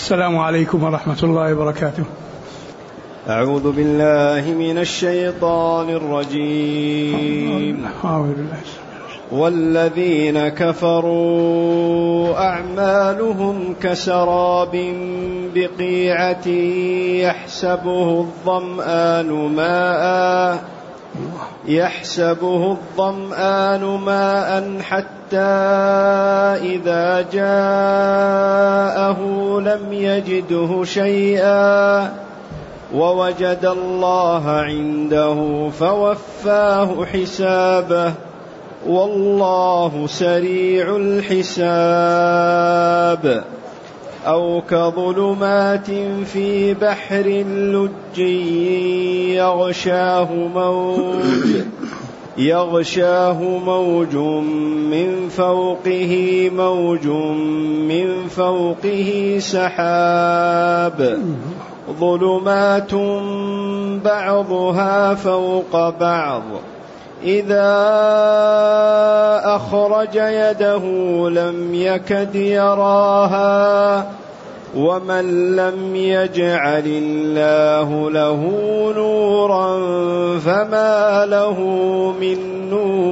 السلام عليكم ورحمة الله وبركاته. أعوذ بالله من الشيطان الرجيم. والذين كفروا أعمالهم كسراب بقيعة يحسبه الظمآن ماء حتى إذا جاءه لم يجده شيئا ووجد الله عنده فوفاه حسابه والله سريع الحساب. أو كظلمات في بحر لجي يغشاه موج من فوقه سحاب ظلمات بعضها فوق بعض إذا أخرج يده لم يكد يراها ومن لم يجعل الله له نورا فما له من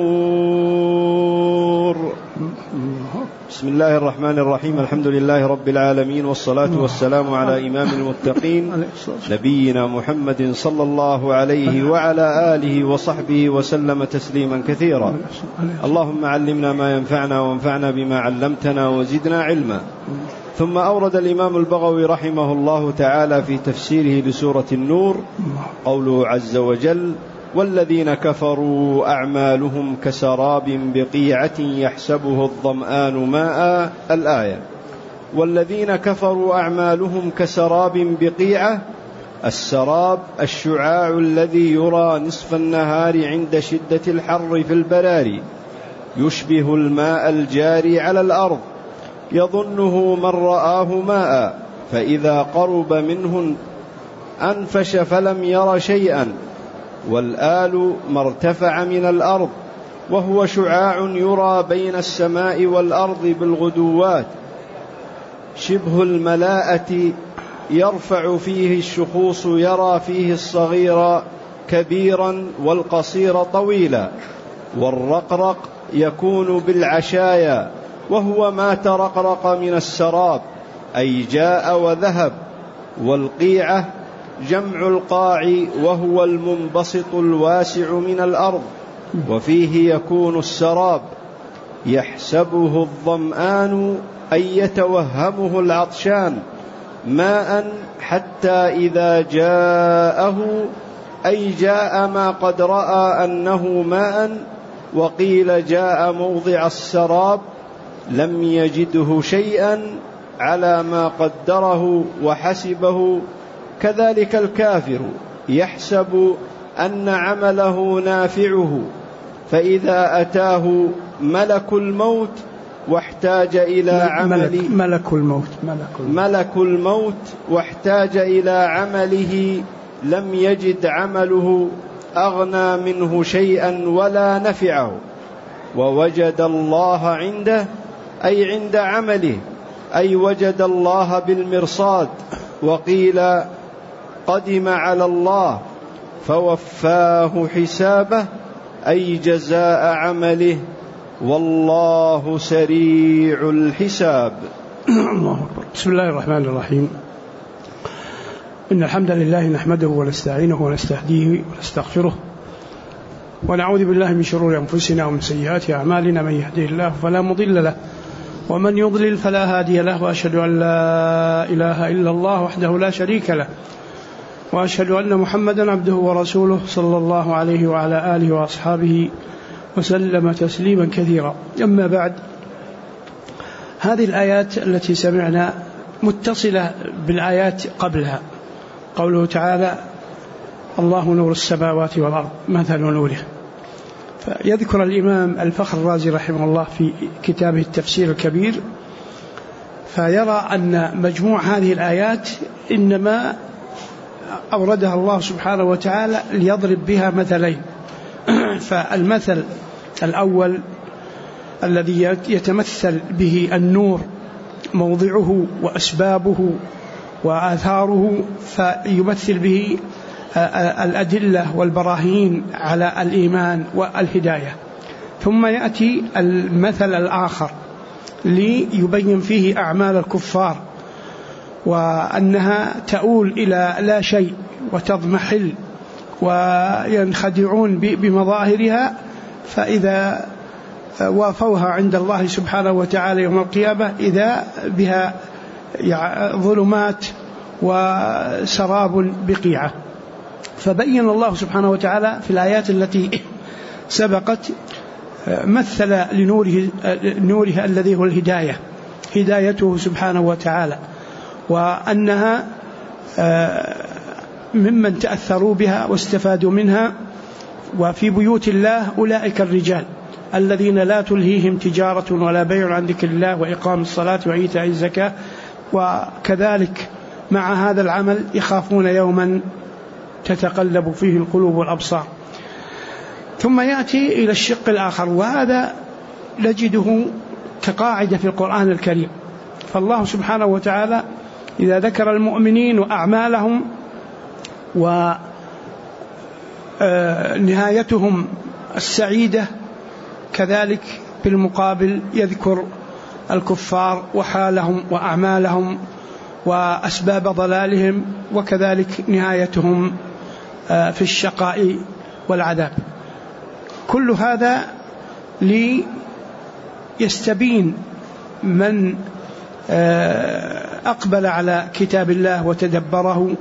نور. بسم الله الرحمن الرحيم. الحمد لله رب العالمين، والصلاة والسلام على إمام المتقين نبينا محمد صلى الله عليه وعلى آله وصحبه وسلم تسليما كثيرا. اللهم علمنا ما ينفعنا وانفعنا بما علمتنا وزدنا علما. ثم أورد الإمام البغوي رحمه الله تعالى في تفسيره لسورة النور قوله عز وجل: والذين كفروا أعمالهم كسراب بقيعة يحسبه الظمآن ماء. الآية: والذين كفروا أعمالهم كسراب بقيعة. السراب الشعاع الذي يرى نصف النهار عند شدة الحر في البراري، يشبه الماء الجاري على الأرض، يظنه من رآه ماء، فإذا قرب منه أنفش فلم ير شيئا. والآل ما ارتفع من الأرض، وهو شعاع يرى بين السماء والأرض بالغدوات، شبه الملاءة يرفع فيه الشخوص، يرى فيه الصغير كبيرا والقصير طويلا. والرقرق يكون بالعشايا، وهو ما ترقرق من السراب، أي جاء وذهب. والقيعة جمع القاع، وهو المنبسط الواسع من الأرض، وفيه يكون السراب. يحسبه الظمآن أي يتوهمه العطشان ماء حتى إذا جاءه، أي جاء ما قد رأى أنه ماء. وقيل جاء موضع السراب لم يجده شيئا على ما قدره وحسبه. كذلك الكافر يحسب أن عمله نافعه، فإذا أتاه ملك الموت واحتاج إلى ملك الموت واحتاج إلى عمله لم يجد عمله أغنى منه شيئا ولا نفعه. ووجد الله عنده أي عند عمله، أي وجد الله بالمرصاد. وقيل قدم على الله فوفاه حسابه، أي جزاء عمله، والله سريع الحساب. الله أكبر. بسم الله الرحمن الرحيم. إن الحمد لله نحمده ونستعينه ونستهديه ونستغفره، ونعوذ بالله من شرور أنفسنا ومن سيئات أعمالنا. من يهده الله فلا مضل له، ومن يضلل فلا هادي له. وأشهد أن لا إله إلا الله وحده لا شريك له، وأشهد أن محمدا عبده ورسوله صلى الله عليه وعلى آله وأصحابه وسلم تسليما كثيرا. أما بعد، هذه الآيات التي سمعنا متصلة بالآيات قبلها. قوله تعالى: الله نور السماوات والأرض مثل نوره. فيذكر الإمام الفخر الرازي رحمه الله في كتابه التفسير الكبير، فيرى أن مجموع هذه الآيات إنما أوردها الله سبحانه وتعالى ليضرب بها مثلين. فالمثل الأول الذي يتمثل به النور موضعه وأسبابه وآثاره، فيمثل به الأدلة والبراهين على الإيمان والهداية. ثم يأتي المثل الآخر ليبين فيه أعمال الكفار، وأنها تؤول إلى لا شيء وتضمحل وينخدعون بمظاهرها، فإذا وافوها عند الله سبحانه وتعالى يوم القيامة إذا بها ظلمات وسراب بقيعة. فبين الله سبحانه وتعالى في الآيات التي سبقت مثل لنوره الذي هو الهداية، هدايته سبحانه وتعالى، وأنها ممن تأثروا بها واستفادوا منها. وفي بيوت الله أولئك الرجال الذين لا تلهيهم تجارة ولا بيع عن ذكر الله وإقام الصلاة وإيتاء الزكاة، وكذلك مع هذا العمل يخافون يوما تتقلب فيه القلوب والأبصار. ثم يأتي إلى الشق الآخر، وهذا نجده كقاعدة في القرآن الكريم. فالله سبحانه وتعالى إذا ذكر المؤمنين وأعمالهم ونهايتهم السعيدة، كذلك بالمقابل يذكر الكفار وحالهم وأعمالهم وأسباب ضلالهم، وكذلك نهايتهم في الشقاء والعذاب. كل هذا ليستبين من أقبل على كتاب الله وتدبره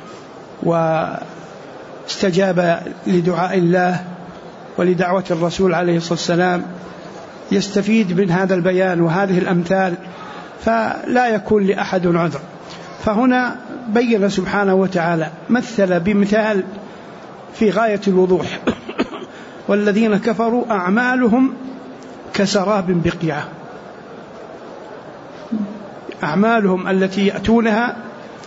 واستجاب لدعاء الله ولدعوة الرسول عليه الصلاة والسلام، يستفيد من هذا البيان وهذه الأمثال، فلا يكون لأحد عذر. فهنا بين سبحانه وتعالى مثل بمثال في غاية الوضوح والذين كفروا أعمالهم كسراب بقيعة. أعمالهم التي يأتونها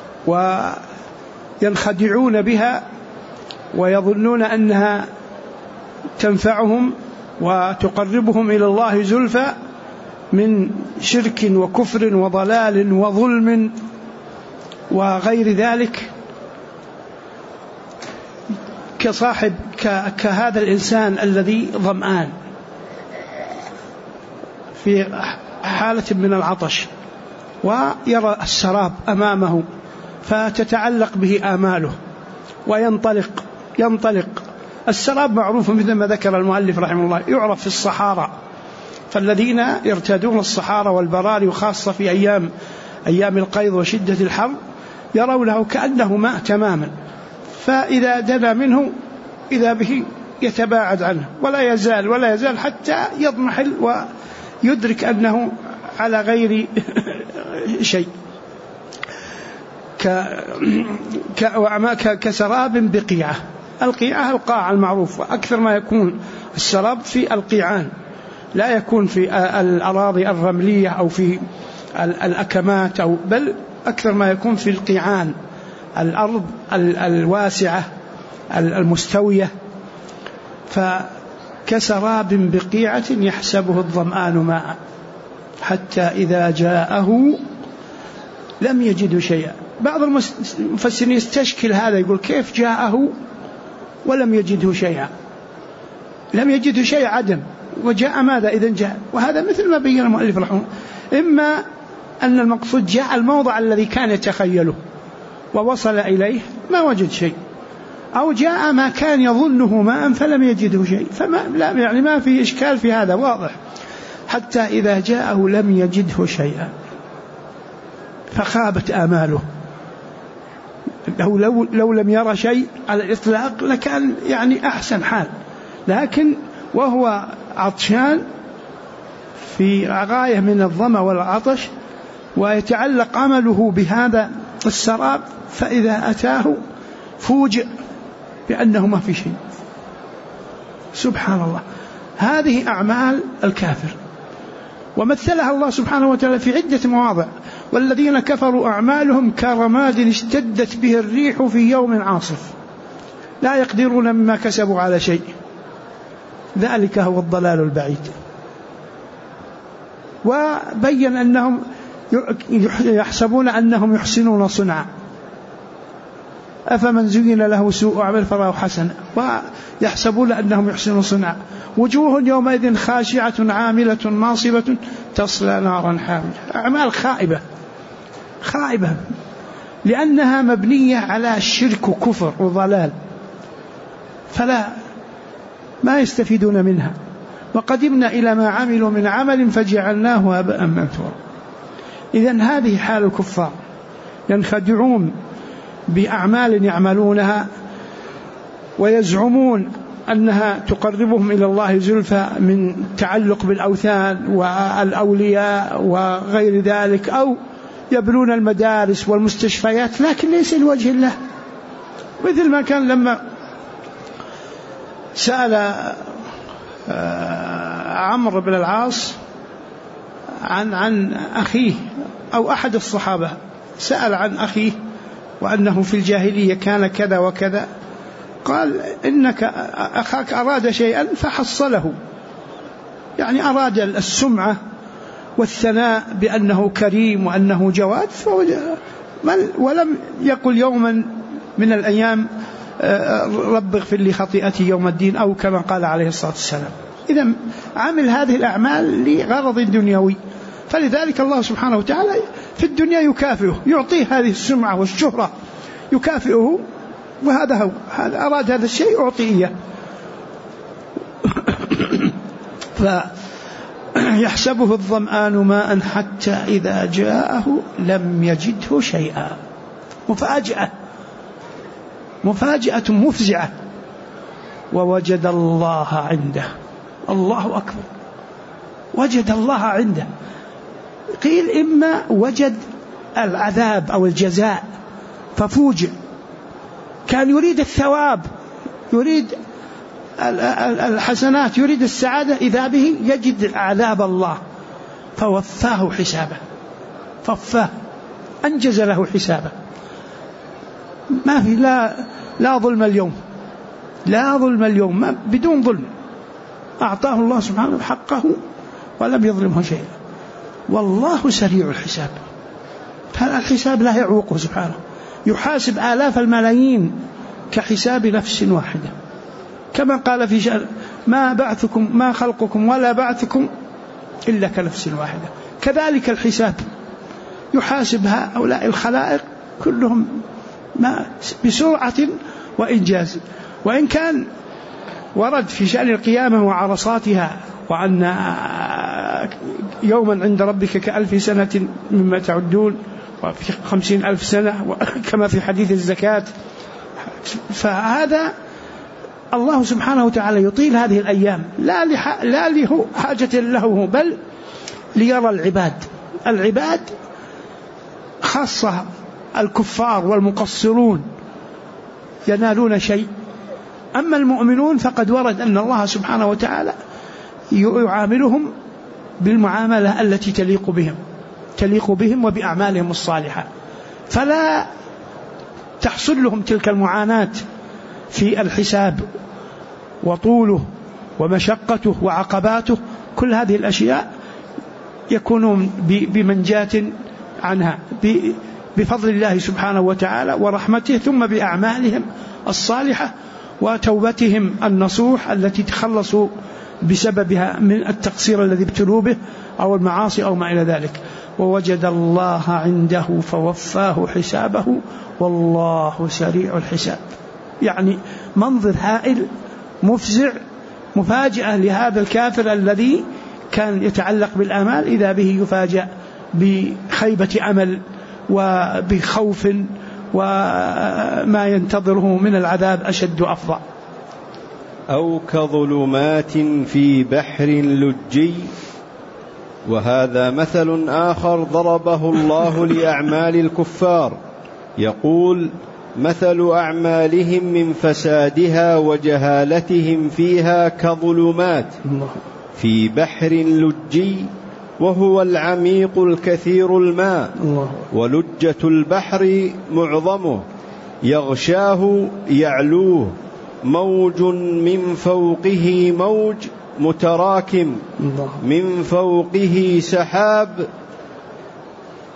وينخدعون بها ويظنون أنها تنفعهم وتقربهم إلى الله زلفى من شرك وكفر وضلال وظلم وغير ذلك، كصاحب كهذا الإنسان الذي ظمآن في حالة من العطش ويرى السراب أمامه فتتعلق به آماله وينطلق. السراب معروف مثل ما ذكر المؤلف رحمه الله، يعرف في الصحارى، فالذين يرتادون الصحارى والبراري وخاصة في أيام القيض وشدة الحر يرونه كأنه ماء تماما، فإذا دنا منه إذا به يتباعد عنه ولا يزال حتى يضمحل ويدرك أنه على غير شيء، كسراب بقيعة. القيعة القاع المعروف، وأكثر ما يكون السراب في القيعان، لا يكون في الأراضي الرملية أو في الأكمات، بل أكثر ما يكون في القيعان، الأرض الواسعة المستوية. فكسراب بقيعة يحسبه الظمآن ماء حتى إذا جاءه لم يجد شيئا. بعض المفسرين يستشكل هذا، يقول كيف جاءه ولم يجده شيئا؟ لم يجده شيء عدم، وجاء ماذا إذن جاء؟ وهذا مثل ما بين المؤلف رحمه الله، إما أن المقصود جاء الموضع الذي كان يتخيله ووصل إليه ما وجد شيء، أو جاء ما كان يظنه ماء فلم يجده شيء، يعني ما في إشكال في هذا، واضح. حتى إذا جاءه لم يجده شيئا فخابت آماله. لو لم يرى شيء على الإطلاق لكان يعني أحسن حال، لكن وهو عطشان في غاية من الظمأ والعطش ويتعلق عمله بهذا السراب، فإذا أتاه فوجئ بأنه ما في شيء. سبحان الله، هذه أعمال الكافر، ومثلها الله سبحانه وتعالى في عدة مواضع. والذين كفروا أعمالهم كرماد اشتدت به الريح في يوم عاصف لا يقدرون مما كسبوا على شيء، ذلك هو الضلال البعيد. وبين أنهم يحسبون أنهم يحسنون صنعا أفمن زين له سوء عمل فراه حسنا ويحسبون أنهم يحسنون صنعا وجوه يومئذ خاشعة عاملة ناصبة تصلى نارا حامية. أعمال خائبة لأنها مبنية على الشرك وكفر وضلال فلا ما يستفيدون منها. وقدمنا إلى ما عملوا من عمل فجعلناه هباء منثورا. إذن هذه حال الكفار ينخدعون بأعمال يعملونها ويزعمون أنها تقربهم إلى الله زلفى من تعلق بالأوثان والأولياء وغير ذلك أو يبنون المدارس والمستشفيات لكن ليس لوجه الله. مثل ما كان لما سأل عمرو بن العاص عن أخيه أو أحد الصحابة سأل عن أخيه وأنه في الجاهلية كان كذا وكذا قال إنك أخاك أراد شيئا فحصله يعني أراد السمعة والثناء بأنه كريم وأنه جواد ولم يقل يوما من الأيام رب اغفر لي خطيئتي يوم الدين أو كما قال عليه الصلاة والسلام. إذن عمل هذه الأعمال لغرض دنيوي فلذلك الله سبحانه وتعالى في الدنيا يكافئه يعطيه هذه السمعة والشهرة يكافئه وهذا هو هذا أراد هذا الشيء أعطيه. فيحسبه الظمآن ماء حتى إذا جاءه لم يجده شيئا. مفاجأة مفزعة ووجد الله عنده. الله أكبر وجد الله عنده. قيل إما وجد العذاب أو الجزاء ففوجئ كان يريد الثواب يريد الحسنات يريد السعادة إذا به يجد عذاب الله فوفاه حسابه أنجز له حسابه. ما في لا ظلم اليوم بدون ظلم أعطاه الله سبحانه حقه ولم يظلمه شيئا والله سريع الحساب. الحساب لا يعوقه سبحانه يحاسب آلاف الملايين كحساب نفس واحدة كما قال في شأن ما خلقكم ولا بعثكم إلا كنفس واحدة. كذلك الحساب يحاسب هؤلاء الخلائق كلهم بسرعة وإنجاز. وإن كان ورد في شأن القيامة وعرصاتها وأن يوما عند ربك كألف سنة مما تعدون وفي 50,000 سنة كما في حديث الزكاة. فهذا الله سبحانه وتعالى يطيل هذه الأيام لا له حاجة له بل ليرى العباد خاصة الكفار والمقصرون ينالون شيء. أما المؤمنون فقد ورد أن الله سبحانه وتعالى يعاملهم بالمعاملة التي تليق بهم وبأعمالهم الصالحة فلا تحصل لهم تلك المعاناة في الحساب وطوله ومشقته وعقباته. كل هذه الأشياء يكونون بمنجاة عنها بفضل الله سبحانه وتعالى ورحمته ثم بأعمالهم الصالحة وتوبتهم النصوح التي تخلصوا بسببها من التقصير الذي ابتلوا به أو المعاصي أو ما إلى ذلك. ووجد الله عنده فوفاه حسابه والله سريع الحساب. يعني منظر هائل مفزع مفاجأة لهذا الكافر الذي كان يتعلق بالآمال إذا به يفاجأ بخيبة أمل وبخوف وما ينتظره من العذاب أشد أفظع. أو كظلمات في بحر لجي. وهذا مثل آخر ضربه الله لأعمال الكفار يقول مثل أعمالهم من فسادها وجهالتهم فيها كظلمات في بحر لجي وهو العميق الكثير الماء ولجة البحر معظمه يغشاه يعلوه موج من فوقه موج متراكم من فوقه سحاب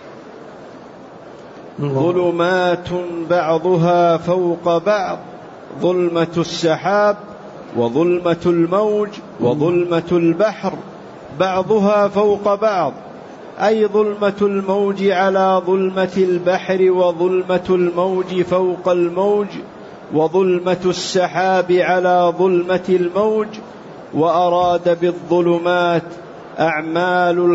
ظلمات بعضها فوق بعض، ظلمة السحاب وظلمة الموج وظلمة البحر بعضها فوق بعض، أي ظلمة الموج على ظلمة البحر وظلمة الموج فوق الموج وظلمة السحاب على ظلمة الموج. وأراد بالظلمات أعمال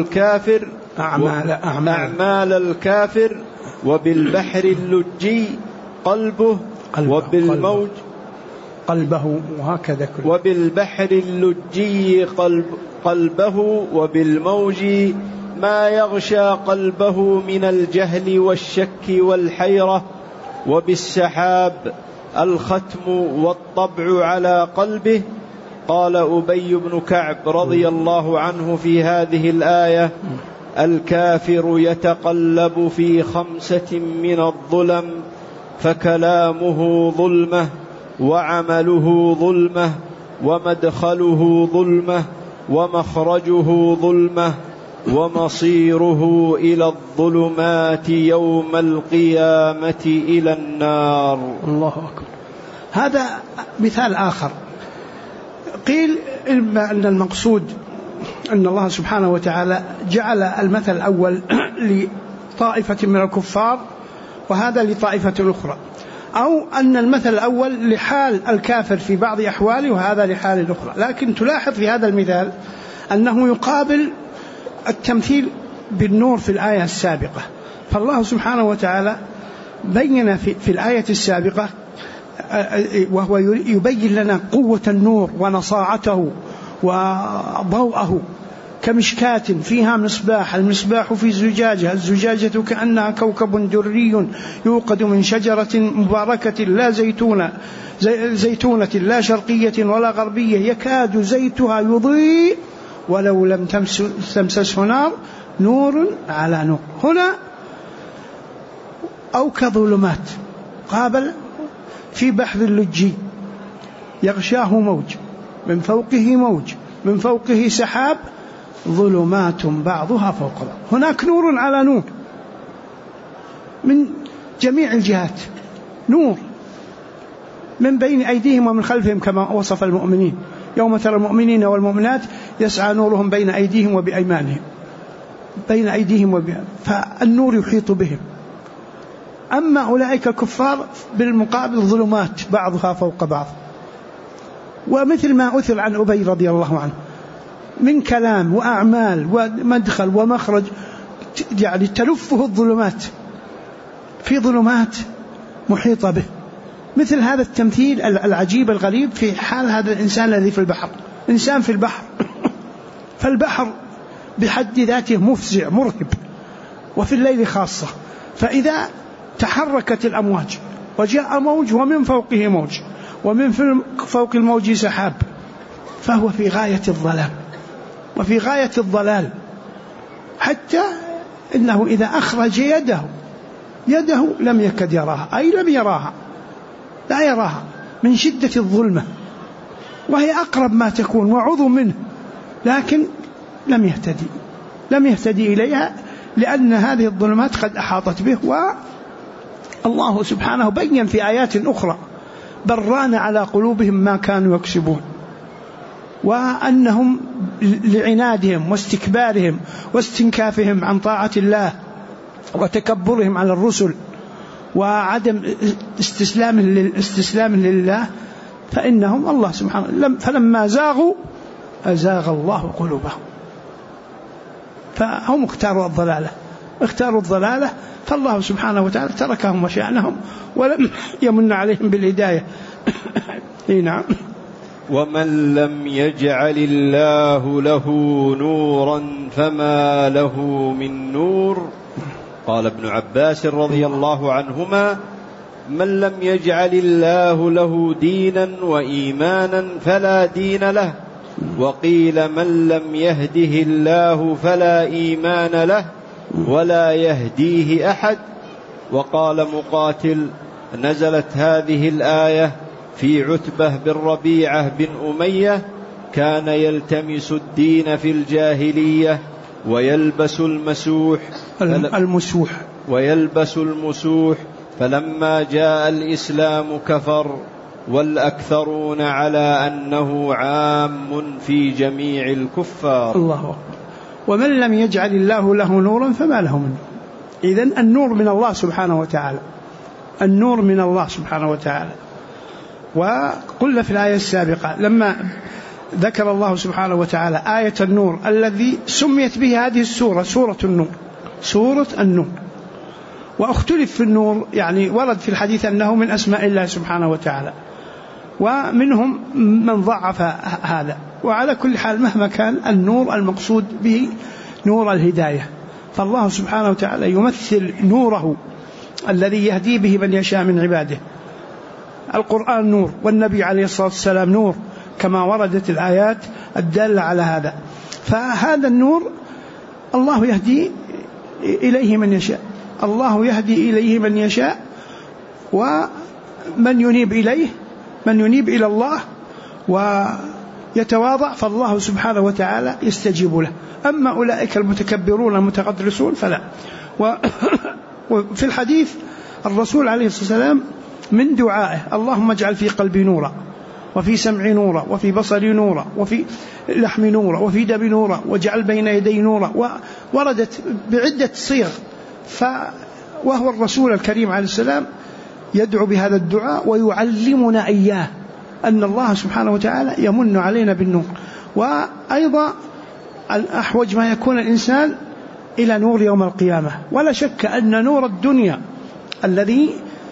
الكافر وبالبحر اللجي قلبه وبالموج قلبه، وهكذا وبالبحر اللجي قلبه وبالموج ما يغشى قلبه من الجهل والشك والحيرة، وبالسحاب الختم والطبع على قلبه. قال أبي بن كعب رضي الله عنه في هذه الآية: الكافر يتقلب في 5 من الظلم، فكلامه ظلمة، وعمله ظلمة، ومدخله ظلمة، ومخرجه ظلمة، ومصيره إلى الظلمات يوم القيامة إلى النار. الله أكبر. هذا مثال آخر. قيل أن المقصود أن الله سبحانه وتعالى جعل المثل الأول لطائفة من الكفار وهذا لطائفة أخرى، أو أن المثل الأول لحال الكافر في بعض أحواله وهذا لحال الأخرى. لكن تلاحظ في هذا المثال أنه يقابل التمثيل بالنور في الآية السابقة. فالله سبحانه وتعالى بين في الآية السابقة وهو يبين لنا قوة النور ونصاعته وضوءه كمشكاة فيها مصباح، المصباح في زجاجة، الزجاجة كأنها كوكب دري يوقد من شجرة مباركة لا زيتونة لا شرقية ولا غربية يكاد زيتها يضيء ولو لم تمسسه نار، نور على نور. هنا أو كظلمات قابل في بحر اللجي يغشاه موج من فوقه موج من فوقه سحاب، ظلمات بعضها فوق بعض. هناك نور على نور من جميع الجهات، نور من بين أيديهم ومن خلفهم كما وصف المؤمنين: يوم ترى المؤمنين والمؤمنات يسعى نورهم بين أيديهم وبأيمانهم، بين أيديهم فالنور يحيط بهم. أما أولئك الكفار بالمقابل ظلمات بعضها فوق بعض. ومثل ما أثر عن أبي رضي الله عنه من كلام وأعمال ومدخل ومخرج، يعني تلفه الظلمات، في ظلمات محيطة به. مثل هذا التمثيل العجيب الغريب في حال هذا الإنسان الذي في البحر، إنسان في البحر فالبحر بحد ذاته مفزع مرهب، وفي الليل خاصة. فإذا تحركت الأمواج وجاء موج ومن فوقه موج ومن فوق الموج سحاب، فهو في غاية الظلام وفي غاية الضلال، حتى إنه إذا أخرج يده لم يكد يراها، أي لم يراها، لا يراها من شدة الظلمة، وهي أقرب ما تكون وعضو منه، لكن لم يهتدي إليها لأن هذه الظلمات قد أحاطت به. والله سبحانه بين في آيات أخرى: بران على قلوبهم ما كانوا يكسبون، وأنهم لعنادهم واستكبارهم واستنكافهم عن طاعة الله وتكبرهم على الرسل وعدم استسلام لله، فإنهم الله سبحانه فلما زاغوا أزاغ الله قلوبهم. فهم اختاروا الضلالة، فالله سبحانه وتعالى تركهم وشأنهم ولم يمن عليهم بالهداية. نعم. ومن لم يجعل الله له نورا فما له من نور. قال ابن عباس رضي الله عنهما: من لم يجعل الله له دينا وإيمانا فلا دين له. وقيل: من لم يهده الله فلا إيمان له ولا يهديه أحد. وقال مقاتل: نزلت هذه الآية في عتبة بن ربيعة بن أمية، كان يلتمس الدين في الجاهلية ويلبس المسوح ويلبس المسوح، فلما جاء الإسلام كفر، والأكثرون على أنه عام في جميع الكفار. الله أكبر. ومن لم يجعل الله له نورا فما له من نور. إذن النور من الله سبحانه وتعالى، النور من الله سبحانه وتعالى. وقلنا في الآية السابقة لما ذكر الله سبحانه وتعالى آية النور الذي سميت به هذه السورة سورة النور، سورة النور. واختلف في النور، يعني ورد في الحديث أنه من أسماء الله سبحانه وتعالى، ومنهم من ضعف هذا. وعلى كل حال مهما كان النور المقصود به نور الهداية، فالله سبحانه وتعالى يمثل نوره الذي يهدي به من يشاء من عباده. القرآن نور، والنبي عليه الصلاة والسلام نور، كما وردت الآيات الدالة على هذا. فهذا النور الله يهدي إليه من يشاء، الله يهدي إليه من يشاء، ومن ينيب إليه، من ينيب إلى الله ويتواضع فالله سبحانه وتعالى يستجيب له. أما أولئك المتكبرون المتقدرسون فلا. وفي الحديث الرسول عليه الصلاة والسلام من دعائه اللهم اجعل في قلبي نورا، وفي سمعي نورا، وفي بصري نورا، وفي لحمي نورا، وفي دمي نورا، واجعل بين يدي نورا، وردت بعدة صيغ. وهو الرسول الكريم عليه السلام يدعو بهذا الدعاء ويعلمنا إياه، أن الله سبحانه وتعالى يمن علينا بالنور. وأيضا الأحوج ما يكون الإنسان إلى نور يوم القيامة. ولا شك أن نور الدنيا الذي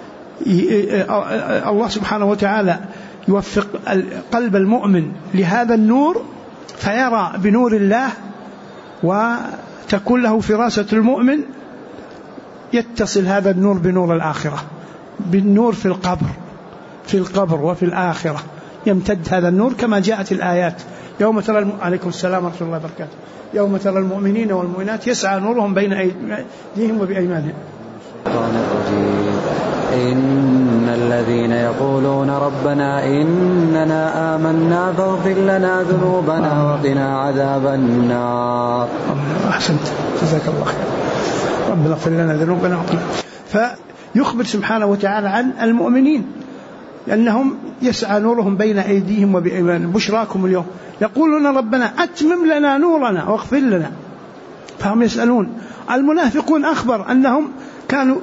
الله سبحانه وتعالى يوفق قلب المؤمن لهذا النور فيرى بنور الله، وتكون له فراسة المؤمن، يتصل هذا النور بنور الآخرة، بالنور في القبر وفي الآخرة يمتد هذا النور، كما جاءت الآيات يوم ترى عليكم السلام ورحمة الله وبركاته، يوم ترى المؤمنين والمؤمنات يسعى نورهم بين أيديهم وبأيمانهم. إن الذين يقولون ربنا إننا آمنا فاغفر لنا ذنوبنا وقنا عذاب النار. أحسنت، جزاك الله خير. ربنا اغفر لنا ذنوبنا وقنا. فيخبر سبحانه وتعالى عن المؤمنين لأنهم يسعى نورهم بين أيديهم وبأيمانهم. بشراكم اليوم يقولون ربنا أتمم لنا نورنا واغفر لنا، فهم يسألون. المنافقون أخبر أنهم كانوا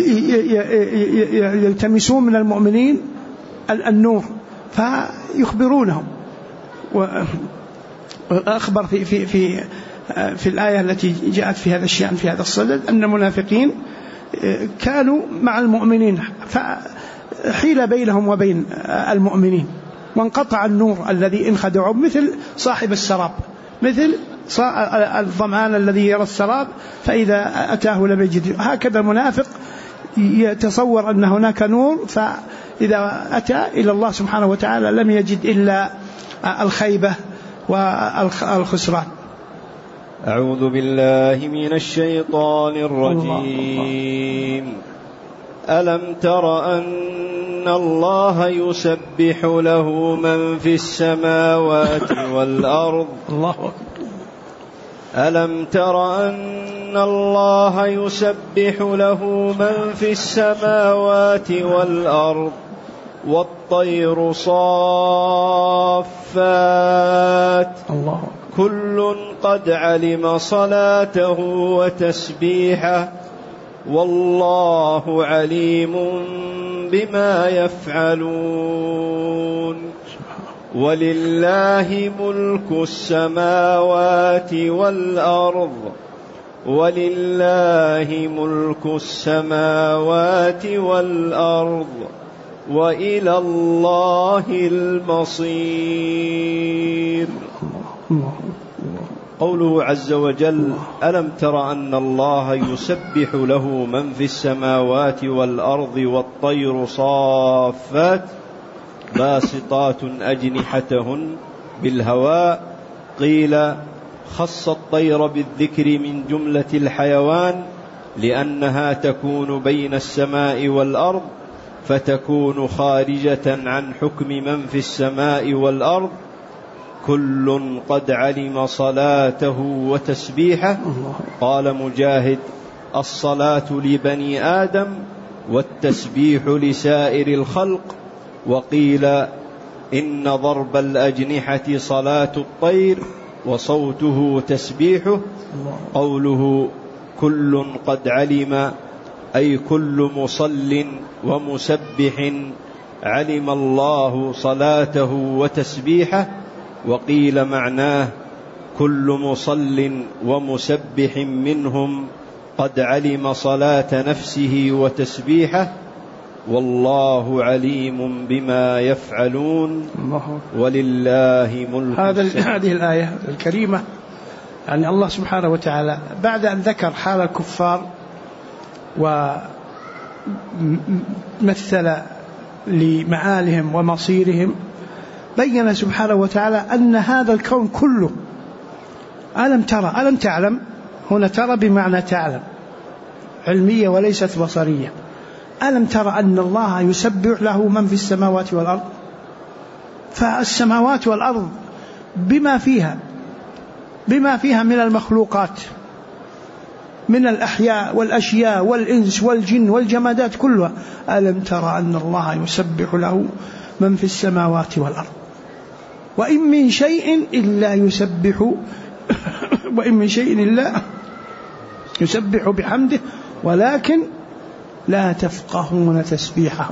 يلتمسون من المؤمنين النور فيخبرونهم. وأخبر في الآية التي جاءت في هذا الشأن في هذا الصدد أن المنافقين كانوا مع المؤمنين فحيل بينهم وبين المؤمنين، وانقطع النور الذي انخدعوا، مثل صاحب السراب، مثل الظمآن الذي يرى السراب فإذا أتاه لم يجد. هكذا المنافق يتصور أن هناك نور، فإذا أتى إلى الله سبحانه وتعالى لم يجد إلا الخيبة والخسران. أعوذ بالله من الشيطان الرجيم. ألم تر أن الله يسبح له من في السماوات والأرض. الله أكبر. ألم تر أن الله يسبح له من في السماوات والأرض والطير صافات الله كل قد علم صلاته وتسبيحه والله عليم بما يفعلون. ولله ملك السماوات والأرض ولله ملك السماوات والأرض وإلى الله المصير. قوله عز وجل ألم تر أن الله يسبح له من في السماوات والأرض والطير صافات باسطات أجنحتهن بالهواء. قيل خص الطير بالذكر من جملة الحيوان لأنها تكون بين السماء والأرض فتكون خارجة عن حكم من في السماء والأرض. كل قد علم صلاته وتسبيحه. قال مجاهد الصلاة لبني آدم والتسبيح لسائر الخلق. وقيل إن ضرب الأجنحة صلاة الطير وصوته تسبيحه. قوله كل قد علم أي كل مصل ومسبح علم الله صلاته وتسبيحه. وقيل معناه كل مصل ومسبح منهم قد علم صلاة نفسه وتسبيحه. والله عليم بما يفعلون ولله ملك هذه الآية الكريمة يعني الله سبحانه وتعالى بعد أن ذكر حال الكفار ومثل لمآلهم ومصيرهم بين سبحانه وتعالى أن هذا الكون كله ألم تعلم. هنا ترى بمعنى تعلم علمية وليست بصرية. ألم ترى أن الله يسبح له من في السماوات والأرض. فالسماوات والأرض بما فيها من المخلوقات من الأحياء والأشياء والإنس والجن والجمادات كلها. ألم ترى أن الله يسبح له من في السماوات والأرض وإن من شيء إلا يسبح بحمده ولكن لا تفقهون تسبيحهم.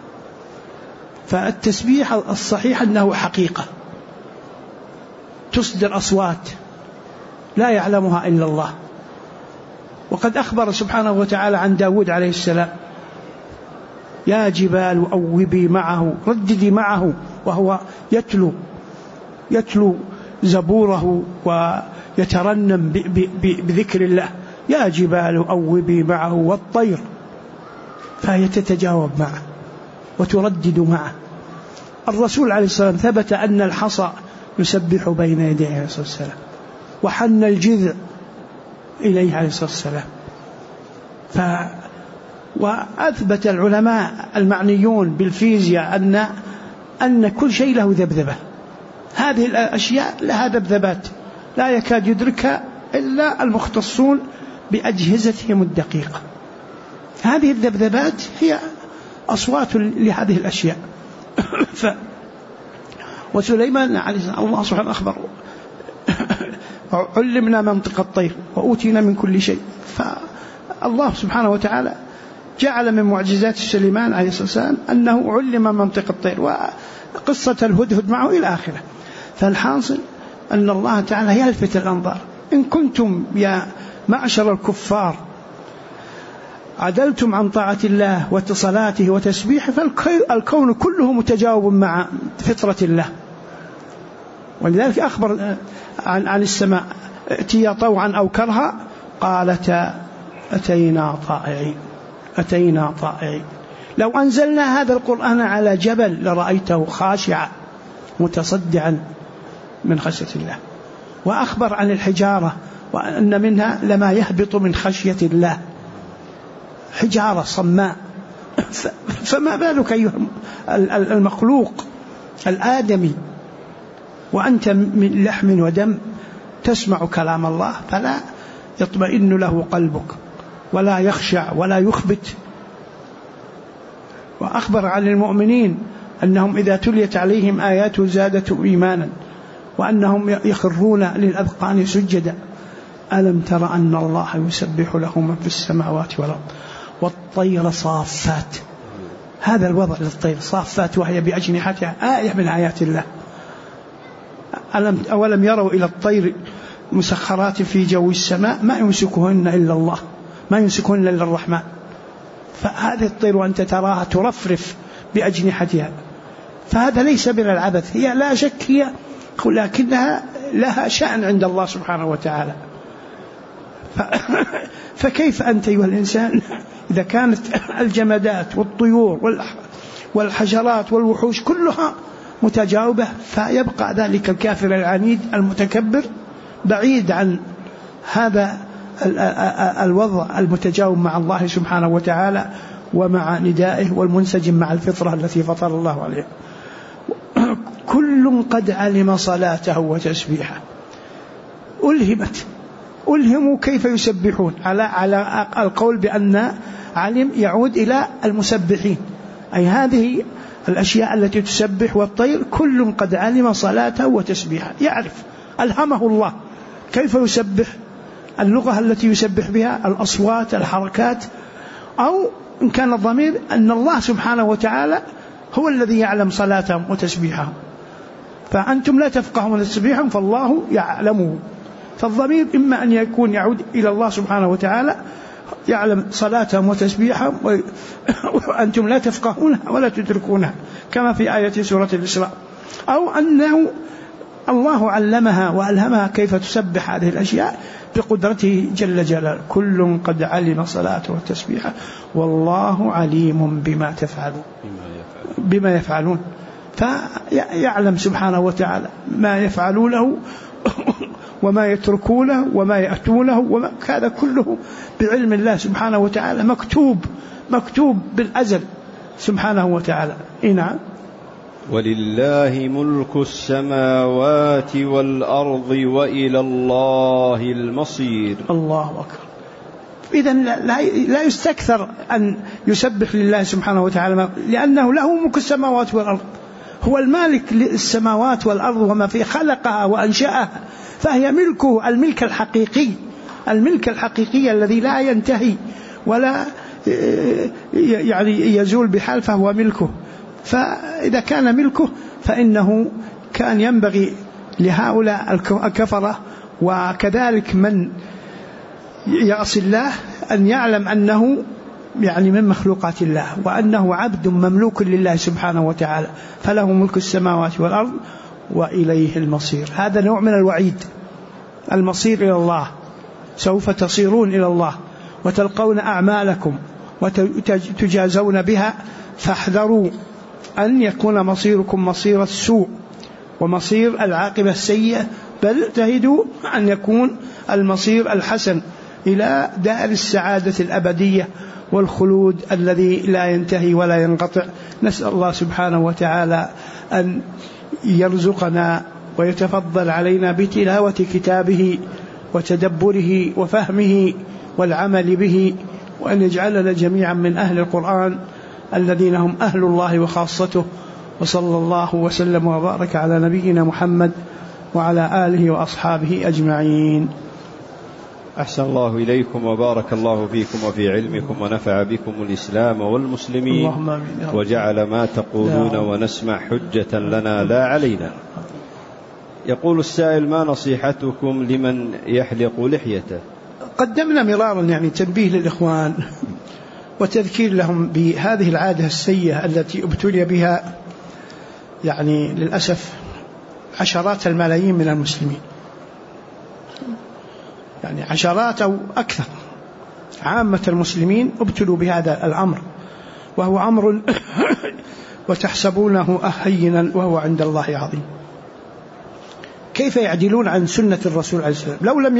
فالتسبيح الصحيح أنه حقيقة تصدر أصوات لا يعلمها إلا الله. وقد أخبر سبحانه وتعالى عن داود عليه السلام يا جبال أوبي معه رددي معه وهو يتلو زبوره ويترنم بذكر الله. يا جبال أوبي معه والطير فهي تتجاوب معه وتردد معه. الرسول عليه الصلاة والسلام ثبت أن الحصى يسبح بين يديه عليه الصلاة والسلام وحن الجذع إليه عليه الصلاة والسلام. وأثبت العلماء المعنيون بالفيزياء أن كل شيء له ذبذبة. هذه الأشياء لها ذبذبات لا يكاد يدركها إلا المختصون بأجهزتهم الدقيقة. هذه الذبذبات هي أصوات لهذه الأشياء. وسليمان عليه السلام الله سبحانه أخبر علمنا منطق الطير وأوتينا من كل شيء. فالله سبحانه وتعالى جعل من معجزات سليمان عليه الصلاة والسلام أنه علم منطق الطير وقصة الهدهد معه إلى آخره. فالحاصل أن الله تعالى يلفت الأنظار. إن كنتم يا معشر الكفار عدلتم عن طاعة الله وصلاته وتسبيحه فالكون كله متجاوب مع فطرة الله. ولذلك أخبر عن السماء ائتيا طوعا أو كرها قالتا أتينا طائعين. لو أنزلنا هذا القرآن على جبل لرأيته خاشعا متصدعا من خشية الله. وأخبر عن الحجارة وأن منها لما يهبط من خشية الله حجارة صماء. فما بالك أيها المخلوق الآدمي وأنت من لحم ودم تسمع كلام الله فلا يطمئن له قلبك ولا يخشع ولا يخبت. وأخبر عن المؤمنين أنهم إذا تليت عليهم آياته زادتهم إيمانا وأنهم يخرون للأذقان سجدا. ألم تر أن الله يسبح له من في السماوات والأرض والطير صافات. هذا الوضع للطير صافات وهي بأجنحتها آية من آيات الله. أولم يروا إلى الطير مسخرات في جو السماء ما يمسكهن إلا الله ما يمسكهن إلا الرحمن. فهذه الطير وأنت تراها ترفرف بأجنحتها فهذا ليس من العبث. هي لا شك هي لكنها لها شأن عند الله سبحانه وتعالى. فكيف أنت أيها الإنسان إذا كانت الجمادات والطيور والحشرات والوحوش كلها متجاوبة فيبقى ذلك الكافر العنيد المتكبر بعيد عن هذا الوضع المتجاوب مع الله سبحانه وتعالى ومع ندائه والمنسجم مع الفطرة التي فطر الله عليها. كل قد علم صلاته وتسبيحه. ألهمت ألهموا كيف يسبحون على القول بأن علم يعود إلى المسبحين، أي هذه الأشياء التي تسبح والطير كل قد علم صلاته وتسبيحه، يعرف، ألهمه الله كيف يسبح، اللغة التي يسبح بها، الأصوات، الحركات، أو إن كان الضمير أن الله سبحانه وتعالى هو الذي يعلم صلاتهم وتسبيحهم، فأنتم لا تفقهون تسبيحهم فالله يعلمه. فالضمير إما أن يكون يعود إلى الله سبحانه وتعالى يعلم صلاتهم وتسبيحهم وأنتم لا تفقهونها ولا تدركونها كما في آية سورة الإسراء، أو أنه الله علمها وألهمها كيف تسبح هذه الأشياء بقدرته جل جلاله. كل قد علم صلاته وتسبيحه والله عليم بما يفعلون، فيعلم سبحانه وتعالى ما يفعلونه وما يتركونه وما يأتونه، هذا كله بعلم الله سبحانه وتعالى، مكتوب بالأزل سبحانه وتعالى. نعم. ولله ملك السماوات والأرض وإلى الله المصير. الله أكبر. إذن لا يستكثر أن يسبح لله سبحانه وتعالى، لأنه له ملك السماوات والأرض، هو المالك للسماوات والأرض وما في خلقها وأنشأها، فهي ملكه، الملك الحقيقي الذي لا ينتهي ولا يعني يزول بحال، فهو ملكه. فإذا كان ملكه فإنه كان ينبغي لهؤلاء الكفرة وكذلك من يعصي الله أن يعلم أنه يعني من مخلوقات الله، وأنه عبد مملوك لله سبحانه وتعالى، فله ملك السماوات والأرض وإليه المصير. هذا نوع من الوعيد، المصير إلى الله، سوف تصيرون إلى الله وتلقون أعمالكم وتجازون بها، فاحذروا أن يكون مصيركم مصير السوء ومصير العاقبة السيئة، بل تهدوا أن يكون المصير الحسن إلى دار السعادة الأبدية والخلود الذي لا ينتهي ولا ينقطع. نسأل الله سبحانه وتعالى أن يرزقنا ويتفضل علينا بتلاوة كتابه وتدبره وفهمه والعمل به، وأن يجعلنا جميعا من أهل القرآن الذين هم أهل الله وخاصته. وصلى الله وسلم وبارك على نبينا محمد وعلى آله وأصحابه أجمعين. أحسن الله إليكم وبارك الله فيكم وفي علمكم ونفع بكم الإسلام والمسلمين، وجعل ما تقولون ونسمع حجة لنا لا علينا. يقول السائل: ما نصيحتكم لمن يحلق لحيته؟ قدمنا مرارا يعني تنبيه للإخوان وتذكير لهم بهذه العادة السيئة التي ابتلي بها يعني للأسف عشرات الملايين من المسلمين، يعني عشرات أو أكثر، عامة المسلمين ابتلوا بهذا الأمر، وهو أمر وتحسبونه هينا وهو عند الله عظيم. كيف يعدلون عن سنة الرسول عليه السلام؟ لو لم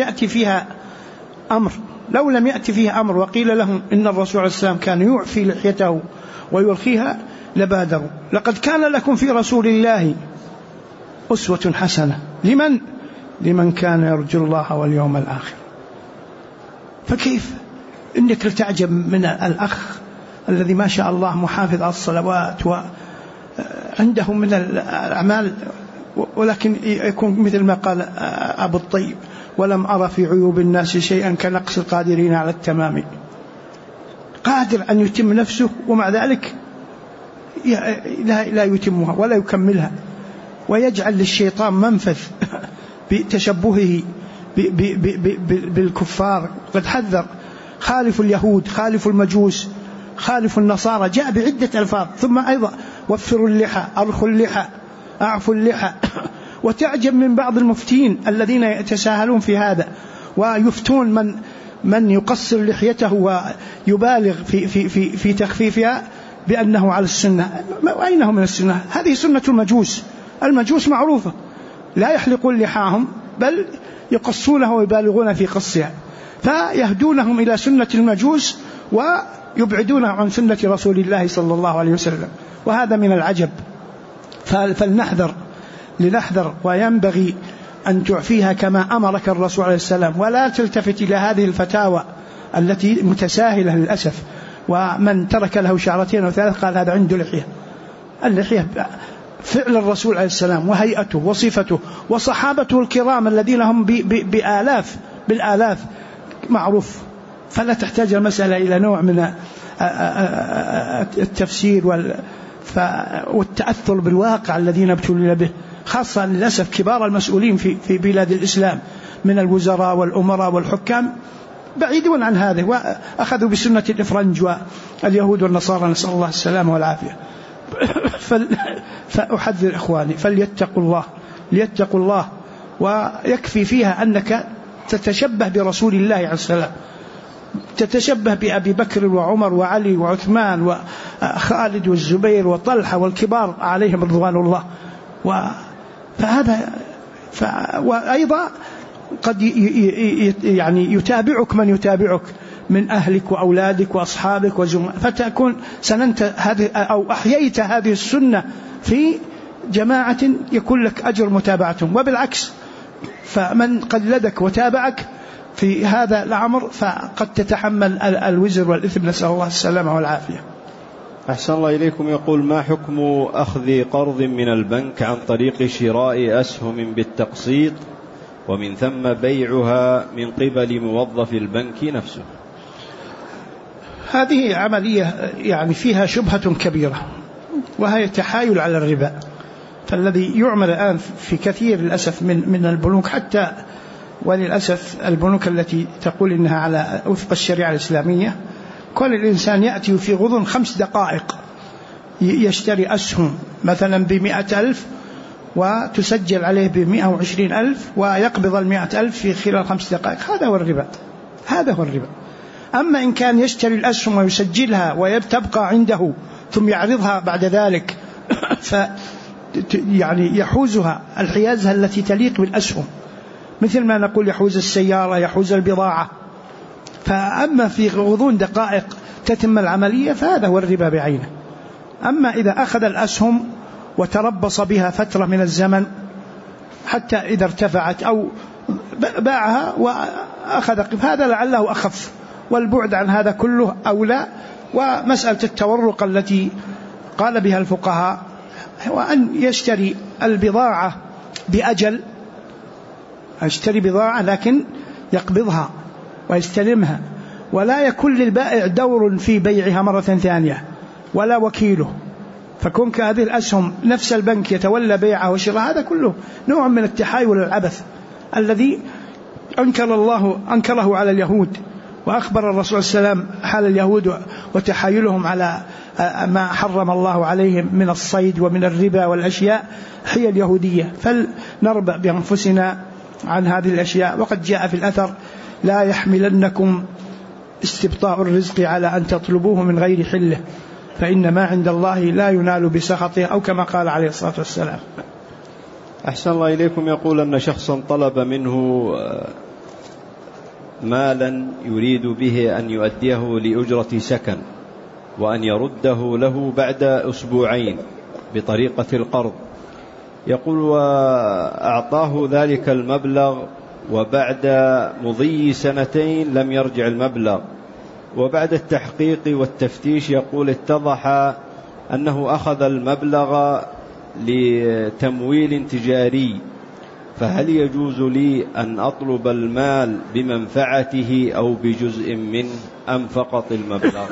يأتي فيها أمر وقيل لهم إن الرسول عليه السلام كان يعفي لحيته ويرخيها لبادروا. لقد كان لكم في رسول الله أسوة حسنة لمن كان يرجو الله واليوم الآخر. فكيف إنك لتعجب من الأخ الذي ما شاء الله محافظ على الصلوات وعنده من الأعمال، ولكن يكون مثل ما قال أبو الطيب: ولم أرى في عيوب الناس شيئا كنقص القادرين على التمام. قادر أن يتم نفسه ومع ذلك لا يتمها ولا يكملها، ويجعل للشيطان منفذ بتشبهه بالكفار. قد حذر: خالفوا اليهود، خالفوا المجوس، خالفوا النصارى، جاء بعدة ألفاظ. ثم أيضا: وفروا اللحى، أرخوا اللحى، أعفوا اللحى. وتعجب من بعض المفتين الذين يتساهلون في هذا ويفتون من يقصر لحيته ويبالغ في تخفيفها بأنه على السنة. أين هو من السنة؟ هذه سنة المجوس معروفة، لا يحلقون لحاهم بل يقصونها ويبالغون في قصها، فيهدونهم إلى سنة المجوس ويبعدونها عن سنة رسول الله صلى الله عليه وسلم، وهذا من العجب. لنحذر، وينبغي أن تعفيها كما أمرك الرسول عليه السلام، ولا تلتفت إلى هذه الفتاوى التي متساهلة للأسف. ومن ترك له شعرتين أو ثلاث قال هذا عنده لحية. اللحية فعل الرسول عليه السلام وهيئته وصفته وصحابته الكرام الذين هم بالآلاف معروف، فلا تحتاج المسألة إلى نوع من التفسير والتأثر بالواقع الذين ابتلوا به، خاصة للأسف كبار المسؤولين في بلاد الإسلام من الوزراء والأمراء والحكام بعيدون عن هذا، وأخذوا بسنة الإفرنج واليهود والنصارى، نسأل الله السلامة والعافية. فأحذر إخواني فليتقوا الله، ويكفي فيها أنك تتشبه برسول الله عليه السلام، تتشبه بأبي بكر وعمر وعلي وعثمان وخالد والزبير وطلحة والكبار عليهم رضوان الله. وأيضا قد يعني يتابعك من يتابعك من أهلك وأولادك وأصحابك وزملائك، فتكون سننت هذه أو أحييت هذه السنة في جماعة يكون لك أجر متابعتهم، وبالعكس فمن قلدك وتابعك في هذا الأمر فقد تتحمل الوزر والإثم، نسأل الله السلامة والعافية. أحسن الله إليكم. يقول: ما حكم أخذ قرض من البنك عن طريق شراء أسهم بالتقسيط ومن ثم بيعها من قبل موظف البنك نفسه؟ هذه عملية يعني فيها شبهة كبيرة، وهي تحايل على الربا. فالذي يعمل الآن في كثير للأسف من البنوك، حتى وللأسف البنوك التي تقول إنها على وفق الشريعة الإسلامية، كل الإنسان يأتي في غضون 5 دقائق يشتري أسهم مثلا ب100,000 وتسجل عليه ب120,000 ويقبض 100,000 في خلال 5 دقائق. هذا هو الربا. أما إن كان يشتري الأسهم ويسجلها وتبقى عنده ثم يعرضها بعد ذلك يعني يحوزها الحيازة التي تليق بالأسهم، مثل ما نقول يحوز السيارة يحوز البضاعة. فأما في غضون دقائق تتم العملية فهذا هو الربا بعينه. أما إذا أخذ الأسهم وتربص بها فترة من الزمن حتى إذا ارتفعت أو باعها وأخذ، هذا لعله أخف، والبعد عن هذا كله أولى. ومسألة التورق التي قال بها الفقهاء هو أن يشتري البضاعة بأجل، يشتري بضاعة لكن يقبضها ويستلمها، ولا يكون للبائع دور في بيعها مرة ثانية ولا وكيله. فكون هذه الأسهم نفس البنك يتولى بيعها وشراء، هذا كله نوع من التحايل والعبث الذي أنكره على اليهود، وأخبر الرسول صلى الله عليه وسلم حال اليهود وتحايلهم على ما حرم الله عليهم من الصيد ومن الربا والأشياء هي اليهودية. فلنربأ بأنفسنا عن هذه الأشياء. وقد جاء في الأثر: لا يحملنكم استبطاء الرزق على أن تطلبوه من غير حله، فإن ما عند الله لا ينال بسخطه، أو كما قال عليه الصلاة والسلام. أحسن الله إليكم. يقول أن شخصا طلب منه مالا يريد به أن يؤديه لأجرة سكن، وأن يرده له بعد 2 أسبوع بطريقة القرض. يقول: وأعطاه ذلك المبلغ، وبعد مضي 2 لم يرجع المبلغ، وبعد التحقيق والتفتيش يقول اتضح أنه أخذ المبلغ لتمويل تجاري، فهل يجوز لي أن أطلب المال بمنفعته أو بجزء منه أم فقط المبلغ؟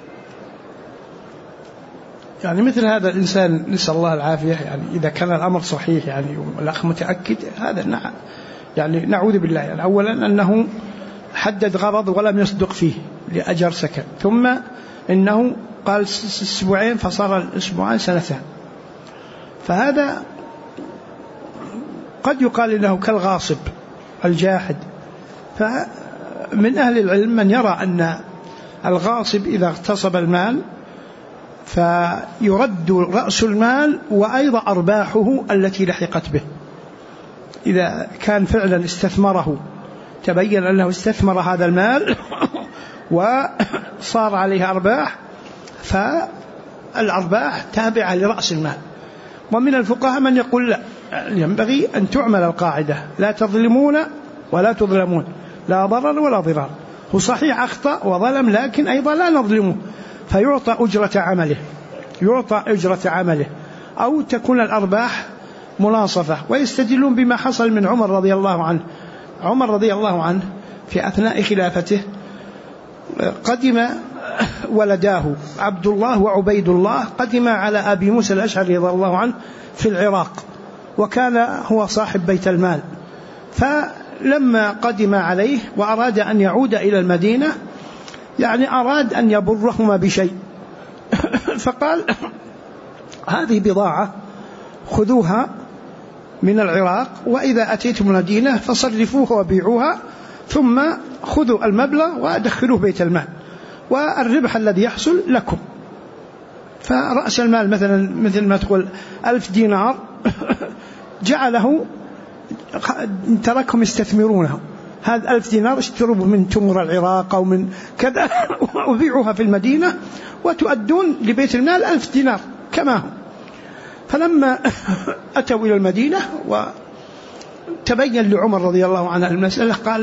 يعني مثل هذا الإنسان نسأل الله العافية، يعني إذا كان الأمر صحيح يعني والأخ متأكد، هذا نعم يعني نعوذ بالله. يعني أولا أنه حدد غرض ولم يصدق فيه لأجر سكن، ثم إنه قال 2 أسبوع فصار 2 أسبوع 2 سنة، فهذا قد يقال إنه كالغاصب الجاحد. فمن أهل العلم من يرى أن الغاصب إذا اغتصب المال فيرد رأس المال وأيضا أرباحه التي لحقت به. إذا كان فعلا استثمره، تبين أنه استثمر هذا المال وصار عليه أرباح، فالأرباح تابعة لرأس المال. ومن الفقهاء من يقول لا، ينبغي أن تعمل القاعدة لا تظلمون ولا تظلمون، لا ضرر ولا ضرار. هو صحيح أخطأ وظلم لكن أيضا لا نظلمه، فيعطى أجرة عمله، يعطى أجرة عمله، أو تكون الأرباح مناصفة. ويستدلون بما حصل من عمر رضي الله عنه. عمر رضي الله عنه في أثناء خلافته قدم ولداه عبد الله وعبيد الله، قدم على أبي موسى الأشعري رضي الله عنه في العراق، وكان هو صاحب بيت المال. فلما قدم عليه وأراد أن يعود إلى المدينة، يعني أراد أن يبرهما بشيء فقال هذه بضاعة خذوها من العراق، وإذا أتيتم المدينة فصرفوها وبيعوها، ثم خذوا المبلغ وأدخلوه بيت المال، والربح الذي يحصل لكم. فرأس المال مثل ما تقول 1000 دينار جعله تركهم يستثمرونه، هذا 1000 دينار اشتروا من تمر العراق أو من كذا وبيعوها في المدينة وتؤدون لبيت المال 1000 دينار كما هم. فلما أتوا إلى المدينة وتبين لعمر رضي الله عنه المسألة، قال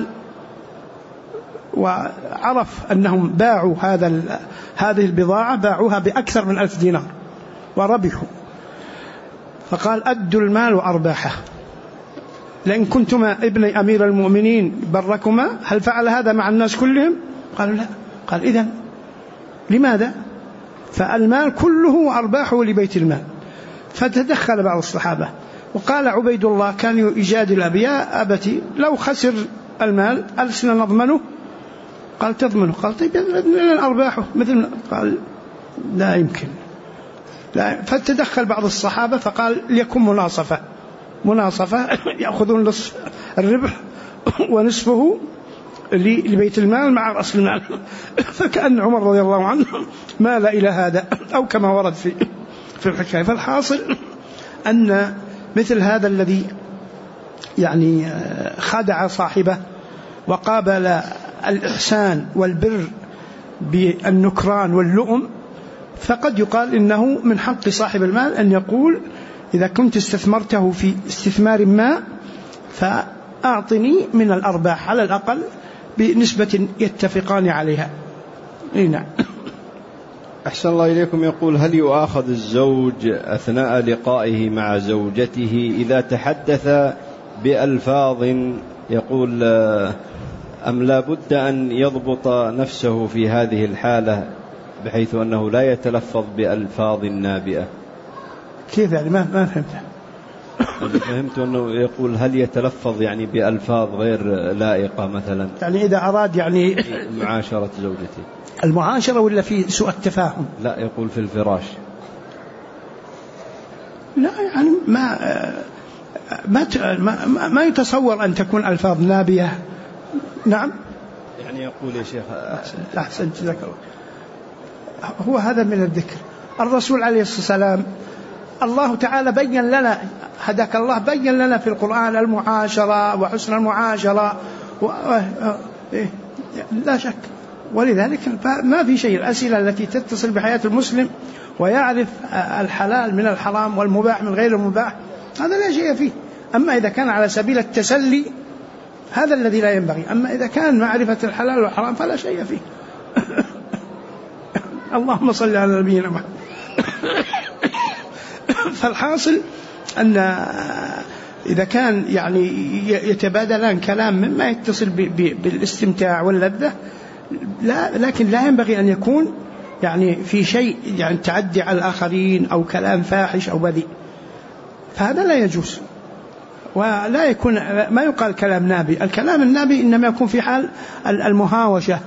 وعرف أنهم باعوا هذه البضاعة، باعوها بأكثر من 1000 دينار وربحوا، فقال أدوا المال وأرباحه، لأن كنتما ابني أمير المؤمنين بركما، هل فعل هذا مع الناس كلهم؟ قالوا لا. قال إذن لماذا؟ فالمال كله وأرباحه لبيت المال. فتدخل بعض الصحابة وقال عبيد الله كان يجادل أبي: يا أبتي لو خسر المال ألسنا نضمنه؟ قال تضمنه. قال طيب أرباحه مثل، قال لا يمكن لا. فتدخل بعض الصحابة فقال ليكن مناصفة يأخذون نصف الربح ونصفه لبيت المال مع رأس المال. فكأن عمر رضي الله عنه مال إلى هذا، أو كما ورد في الحكاية. فالحاصل أن مثل هذا الذي يعني خدع صاحبه وقابل الإحسان والبر بالنكران واللؤم، فقد يقال إنه من حق صاحب المال أن يقول إذا كنت استثمرته في استثمار ما فأعطني من الأرباح على الأقل بنسبة يتفقان عليها. نعم. أحسن الله إليكم. يقول: هل يؤاخذ الزوج أثناء لقائه مع زوجته إذا تحدث بألفاظ، يقول أم لا بد أن يضبط نفسه في هذه الحالة بحيث أنه لا يتلفظ بألفاظ نابئة؟ كيف يعني؟ ما فهمت. فهمت أنه يقول هل يتلفظ يعني بألفاظ غير لائقة مثلا، يعني إذا أراد يعني معاشرة زوجته، المعاشرة ولا في سوء التفاهم؟ لا، يقول في الفراش. لا يعني ما يتصور أن تكون ألفاظ نابية. نعم. يعني يقول يا شيخ أحسن جزاك الله، هو هذا من الذكر. الرسول عليه الصلاة والسلام الله تعالى بين لنا، هداك الله، بين لنا في القرآن المعاشرة وحسن المعاشرة لا شك. ولذلك ما في شيء، الأسئلة التي تتصل بحياة المسلم ويعرف الحلال من الحرام والمباح من غير المباح، هذا لا شيء فيه. أما إذا كان على سبيل التسلي هذا الذي لا ينبغي، أما إذا كان معرفة الحلال والحرام فلا شيء فيه. اللهم صل على نبينا محمد. فالحاصل أن إذا كان يعني يتبادلان كلام مما يتصل بالاستمتاع واللذة، لكن لا ينبغي أن يكون يعني في شيء يعني تعدي على الآخرين أو كلام فاحش أو بذيء، فهذا لا يجوز. ولا يكون ما يقال كلام نابي. الكلام النابي إنما يكون في حال المهاوشة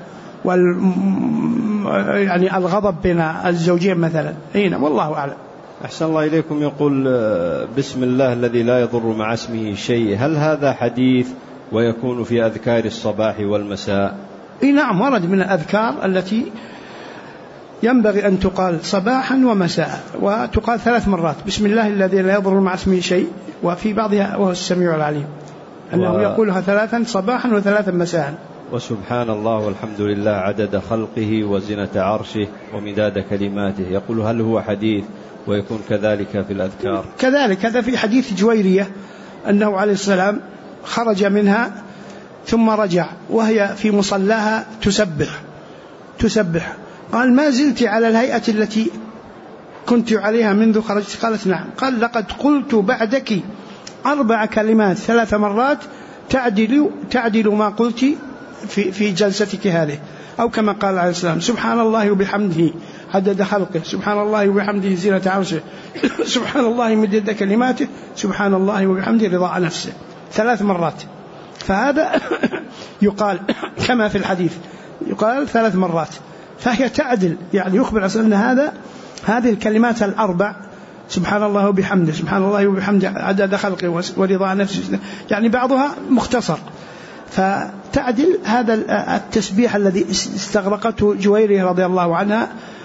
يعني الغضب بين الزوجين مثلا. والله أعلم. أحسن الله إليكم. يقول: بسم الله الذي لا يضر مع اسمه شيء، هل هذا حديث ويكون في أذكار الصباح والمساء؟ نعم، ورد من الأذكار التي ينبغي أن تقال صباحا ومساء، وتقال 3 مرات: بسم الله الذي لا يضر مع اسمه شيء، وفي بعضها وهو السميع العليم، أنه يقولها 3 صباحا و3 مساء. وسبحان الله والحمد لله عدد خلقه وزنة عرشه ومداد كلماته، يقول هل هو حديث ويكون كذلك في الأذكار؟ كذلك، هذا في حديث جويرية أنه عليه السلام خرج منها ثم رجع وهي في مصلاها تسبح، قال ما زلت على الهيئة التي كنت عليها منذ خرجت؟ قالت نعم. قال لقد قلت بعدك 4 كلمات 3 مرات تعدل ما قلت في جلستك هذه، أو كما قال عليه السلام سبحان الله وبحمده عدد خلقه، سبحان الله وبحمده زينة عرشه، سبحان الله مدد كلماته، سبحان الله وبحمده رضاء نفسه، 3 مرات. فهذا يقال كما في الحديث، يقال 3 مرات، فهي تعدل، يعني يخبر أن هذه الكلمات 4 سبحان الله وبحمده، سبحان الله وبحمده عدد خلقه ورضاء نفسه، يعني بعضها مختصر، فتعدل هذا التسبيح الذي استغرقته جويرية رضي الله عنها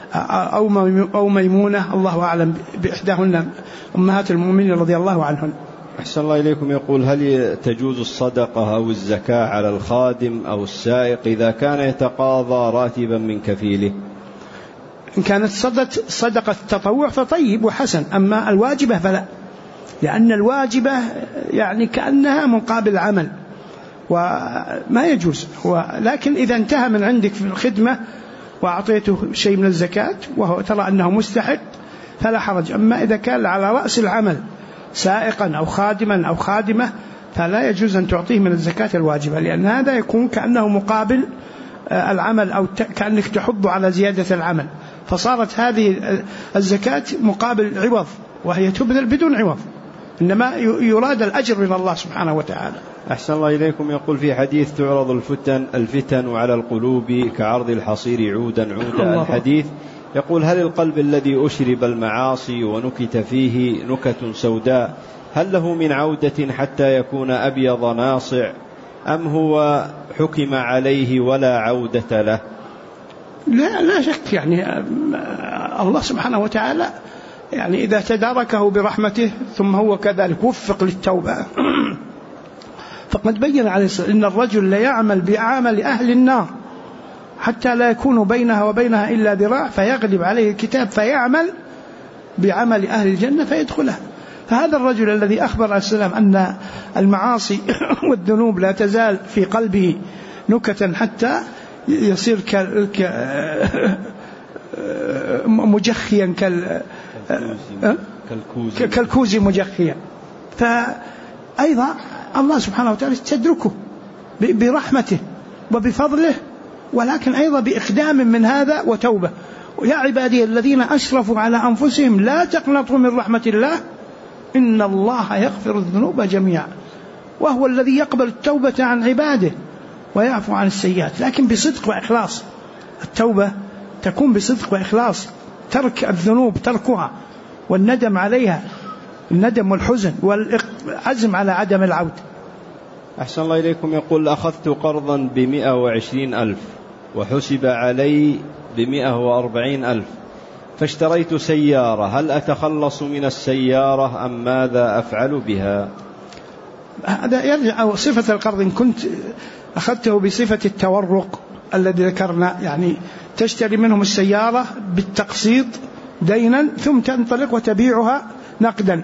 أو ميمونة الله أعلم بإحداهن أمهات المؤمنين رضي الله عنهن. أحسن الله إليكم. يقول هل تجوز الصدقة أو الزكاة على الخادم أو السائق إذا كان يتقاضى راتبا من كفيله؟ إن كانت صدقة التطوع فطيب وحسن، أما الواجبة فلا، لأن الواجبة يعني كأنها مقابل عمل وما يجوز. لكن إذا انتهى من عندك في الخدمة وأعطيته شيء من الزكاة وهو ترى أنه مستحق فلا حرج. أما إذا كان على رأس العمل سائقا أو خادما أو خادمة فلا يجوز أن تعطيه من الزكاة الواجبة، لأن هذا يكون كأنه مقابل العمل أو كأنك تحض على زيادة العمل، فصارت هذه الزكاة مقابل عوض وهي تبذل بدون عوض، إنما يراد الأجر من الله سبحانه وتعالى. أحسن الله إليكم. يقول في حديث تعرض الفتن على القلوب كعرض الحصير عودا الحديث، يقول هل القلب الذي أشرب المعاصي ونكت فيه نكت سوداء هل له من عودة حتى يكون أبيض ناصع، أم هو حكم عليه ولا عودة له؟ لا شك، يعني الله سبحانه وتعالى يعني إذا تداركه برحمته ثم هو كذلك وفق للتوبة فقد بين عليه الصلاة إن الرجل ليعمل بعمل أهل النار حتى لا يكون بينها وبينها إلا ذراع فيغلب عليه الكتاب فيعمل بعمل أهل الجنة فيدخلها. فهذا الرجل الذي أخبر عليه السلام أن المعاصي والذنوب لا تزال في قلبه نكتا حتى يصير مجخيا كالكوز مجخيا، فأيضا الله سبحانه وتعالى تدركه برحمته وبفضله، ولكن أيضا بإقدام من هذا وتوبة. ويا عبادي الذين أشرفوا على أنفسهم لا تقنطوا من رحمة الله إن الله يغفر الذنوب جميعا، وهو الذي يقبل التوبة عن عباده ويعفو عن السيئات، لكن بصدق وإخلاص. التوبة تكون بصدق وإخلاص، ترك الذنوب تركها والندم عليها، الندم والحزن والعزم على عدم العودة. أحسن الله إليكم. يقول أخذت قرضا ب120,000 وحسب علي ب140,000 فاشتريت سيارة، هل أتخلص من السيارة أم ماذا أفعل بها؟ هذا يرجع صفة القرض. إن كنت أخذته بصفة التورق الذي ذكرنا، يعني تشتري منهم السيارة بالتقسيط دينا ثم تنطلق وتبيعها نقدا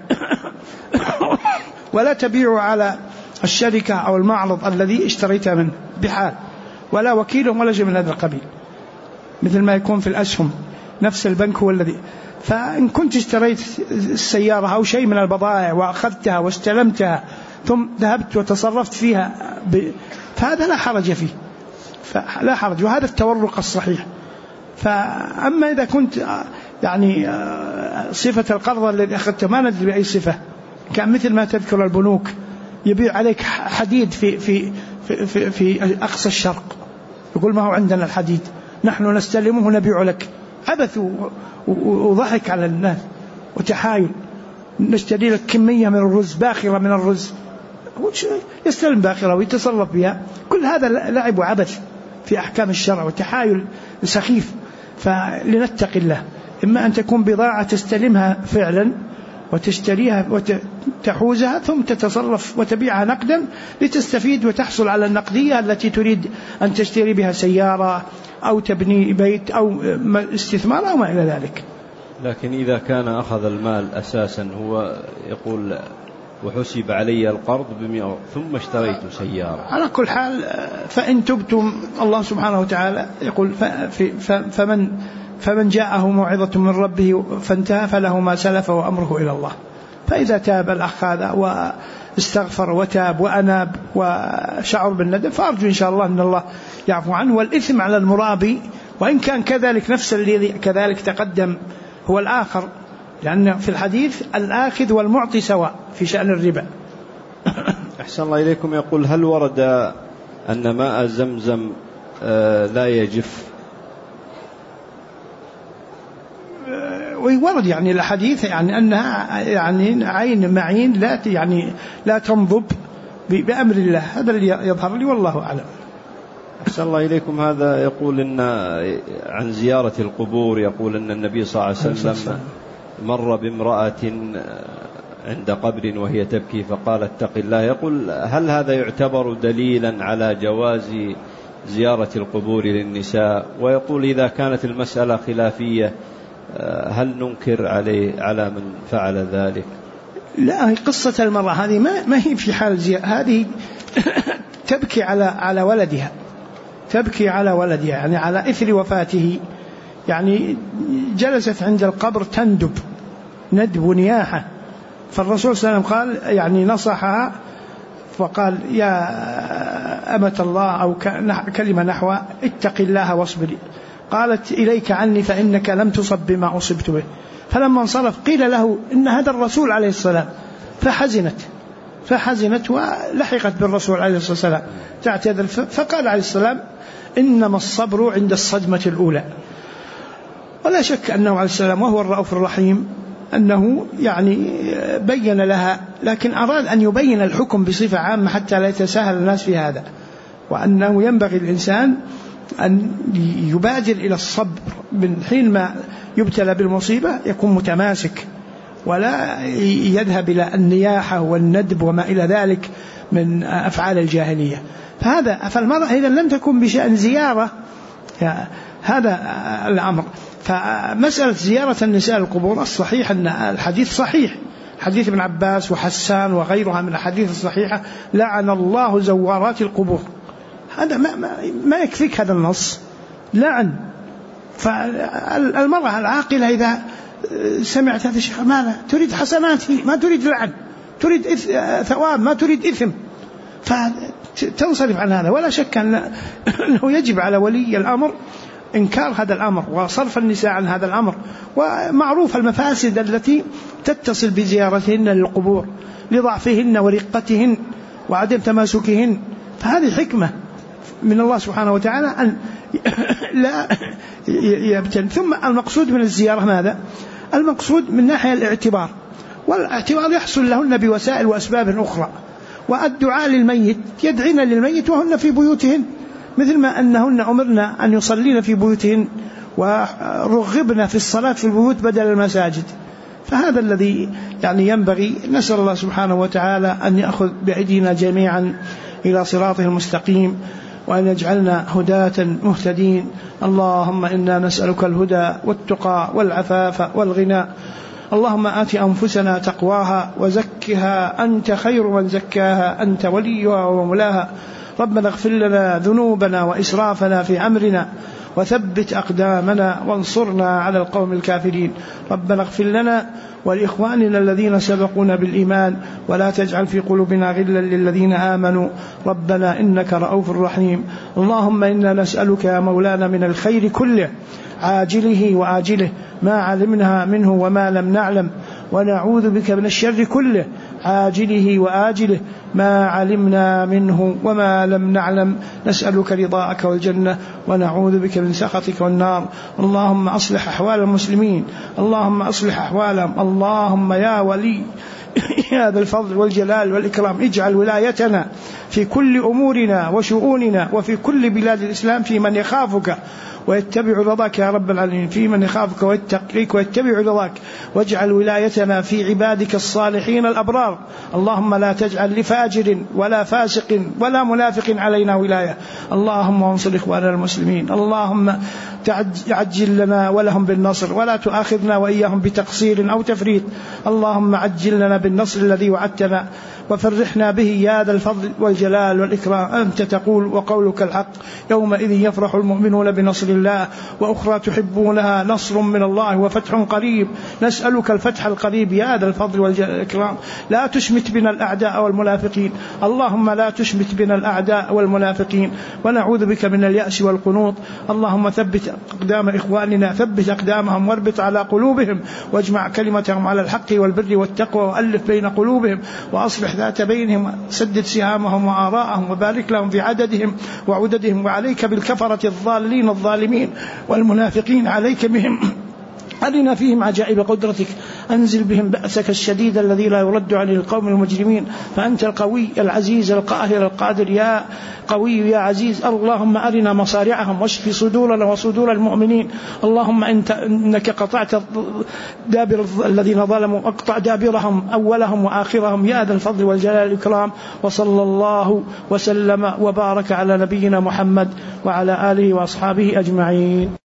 ولا تبيع على الشركة أو المعرض الذي اشتريتها منه بحال، ولا وكيل ولا شيء من هذا القبيل، مثل ما يكون في الأسهم نفس البنك هو الذي. فإن كنت اشتريت السيارة أو شيء من البضائع وأخذتها واستلمتها ثم ذهبت وتصرفت فيها فهذا لا حرج فيه، لا حرج، وهذا التورق الصحيح. فأما إذا كنت يعني صفة القرض الذي أخذته ما ندري بأي صفة، كان مثل ما تذكر البنوك يبيع عليك حديد في أقصى الشرق، يقول ما هو عندنا الحديد نحن نستلمه نبيع لك، عبث وضحك على الناس وتحايل. نشتري لك كمية من الرز، باخرة من الرز، يستلم باخرة ويتصرف بها، كل هذا لعب وعبث في أحكام الشرع وتحايل سخيف. فلنتقي الله، إما أن تكون بضاعة تستلمها فعلا وتشتريها وتحوزها ثم تتصرف وتبيعها نقدا لتستفيد وتحصل على النقدية التي تريد أن تشتري بها سيارة أو تبني بيت أو استثمار أو ما إلى ذلك. لكن إذا كان أخذ المال أساسا هو يقول وحسب علي القرض ب100 ثم اشتريت سيارة، على كل حال فإن تبتم الله سبحانه وتعالى يقول فمن جاءه موعظة من ربه فانتهى فله ما سلف وأمره إلى الله. فإذا تاب الأخ هذا واستغفر وتاب وأناب وشعر بالندم فأرجو إن شاء الله أن الله يعفو عنه. والإثم على المرابي وإن كان كذلك نفس الذي كذلك تقدم هو الآخر، لأن في الحديث الآخذ والمعطي سواء في شأن الربا. أحسن الله إليكم. يقول هل ورد أن ماء زمزم لا يجف؟ وورد يعني الحديث يعني أنها يعني عين معين لا تنضب بأمر الله. هذا اللي يظهر لي والله أعلم. أحسن الله إليكم. هذا يقول إن عن زيارة القبور، يقول أن النبي صلى الله عليه وسلم مر بامرأة عند قبر وهي تبكي فقال اتق الله. يقول هل هذا يعتبر دليلا على جواز زيارة القبور للنساء؟ ويقول إذا كانت المسألة خلافية هل ننكر على من فعل ذلك؟ لا، قصة المرأة هذه ما هي في حال زيارة، هذه تبكي على ولدها، تبكي على ولدها يعني على إثر وفاته، يعني جلست عند القبر تندب ندب ونياحة. فالرسول صلى الله عليه وسلم قال يعني نصحها وقال يا أمة الله أو كلمة نحو اتق الله واصبري. قالت إليك عني فإنك لم تصب بما أصبت به. فلما انصرف قيل له إن هذا الرسول عليه السلام، فحزنت ولحقت بالرسول عليه الصلاة والسلام تعتذر. فقال عليه السلام إنما الصبر عند الصدمة الأولى. ولا شك أنه عليه السلام وهو الرؤوف الرحيم أنه يعني بين لها، لكن أراد أن يبين الحكم بصفة عامة حتى لا يتساهل الناس في هذا، وأنه ينبغي الإنسان أن يبادر إلى الصبر من حين ما يبتلى بالمصيبة، يكون متماسك ولا يذهب إلى النياحة والندب وما إلى ذلك من أفعال الجاهلية. فالمرأة إذا لم تكن بشأن زيارة هذا الأمر. فمسألة زيارة النساء القبور الصحيح أن الحديث صحيح، حديث ابن عباس وحسان وغيرها من الحديث الصحيحة لعن الله زوارات القبور. هذا ما يكفيك هذا النص لعن. فالمرأة العاقلة إذا سمعت هذا الشيء ماذا تريد؟ حسنات، ما تريد لعن، تريد ثواب، ما تريد إثم، فتنصرف عن هذا. ولا شك أنه يجب على ولي الأمر إنكار هذا الأمر وصرف النساء عن هذا الأمر. ومعروف المفاسد التي تتصل بزيارتهن للقبور لضعفهن ورقتهن وعدم تماسكهن. فهذه حكمة من الله سبحانه وتعالى أن لا يبتل. ثم المقصود من الزيارة ماذا؟ المقصود من ناحية الاعتبار، والاعتبار يحصل لهن بوسائل وأسباب أخرى. والدعاء للميت، يدعين للميت وهن في بيوتهن، مثل ما أنهن أمرنا أن يصلين في بيوتهن ورغبنا في الصلاة في البيوت بدل المساجد. فهذا الذي يعني ينبغي. نسأل الله سبحانه وتعالى أن يأخذ بأيدينا جميعا إلى صراطه المستقيم وأن يجعلنا هداة مهتدين. اللهم إنا نسألك الهدى والتقى والعفاف والغنى. اللهم آت أنفسنا تقواها وزكها أنت خير من زكاها، أنت وليها ومولاها. ربنا اغفر لنا ذنوبنا وإسرافنا في أمرنا وثبت أقدامنا وانصرنا على القوم الكافرين. ربنا اغفر لنا ولإخواننا الذين سبقونا بالإيمان ولا تجعل في قلوبنا غلا للذين آمنوا ربنا إنك رؤوف رحيم. اللهم إنا نسألك يا مولانا من الخير كله عاجله وآجله ما علمنا منه وما لم نعلم، ونعوذ بك من الشر كله عاجله وآجله ما علمنا منه وما لم نعلم. نسألك رضاك والجنة ونعوذ بك من سخطك والنار. اللهم أصلح أحوال المسلمين، اللهم أصلح أحوالهم. اللهم يا ولي يا ذا الفضل والجلال والإكرام اجعل ولايتنا في كل أمورنا وشؤوننا وفي كل بلاد الإسلام في من يخافك ويتبع رضاك يا رب العالمين، في من يخافك ويتقيك ويتبع رضاك. واجعل ولايتنا في عبادك الصالحين الأبرار. اللهم لا تجعل لفاجر ولا فاسق ولا منافق علينا ولاية. اللهم انصر إخواننا المسلمين. اللهم عجل لنا ولهم بالنصر، ولا تؤاخذنا وإياهم بتقصير أو تفريط. اللهم عجل لنا بالنصر الذي وعدتنا وفرحنا به يا ذا الفضل والجلال والإكرام. أنت تقول وقولك الحق، يومئذ يفرح المؤمنون بنصر الله وأخرى تحبونها نصر من الله وفتح قريب. نسألك الفتح القريب يا ذا الفضل والإكرام. لا تشمت بنا الأعداء والمنافقين. اللهم لا تشمت بنا الأعداء والمنافقين، ونعوذ بك من اليأس والقنوط. اللهم ثبت أقدام إخواننا، ثبت أقدامهم واربط على قلوبهم، واجمع كلمتهم على الحق والبر والتقوى، وألف بين قلوبهم، وأصلح ذات بينهم، سدد سهامهم وآراءهم، وبارك لهم في عددهم وعددهم. وعليك بالكفرة الضالين الظالمين والمنافقين، عليك بهم. أرنا فيهم عجائب قدرتك، أنزل بهم بأسك الشديد الذي لا يرد عن القوم المجرمين، فأنت القوي العزيز القاهر القادر يا قوي يا عزيز. اللهم أرنا مصارعهم واشف صدورنا وصدور المؤمنين. اللهم إنك قطعت دابر الذين ظلموا، أقطع دابرهم أولهم وآخرهم يا ذا الفضل والجلال والإكرام. وصلى الله وسلم وبارك على نبينا محمد وعلى آله وأصحابه أجمعين.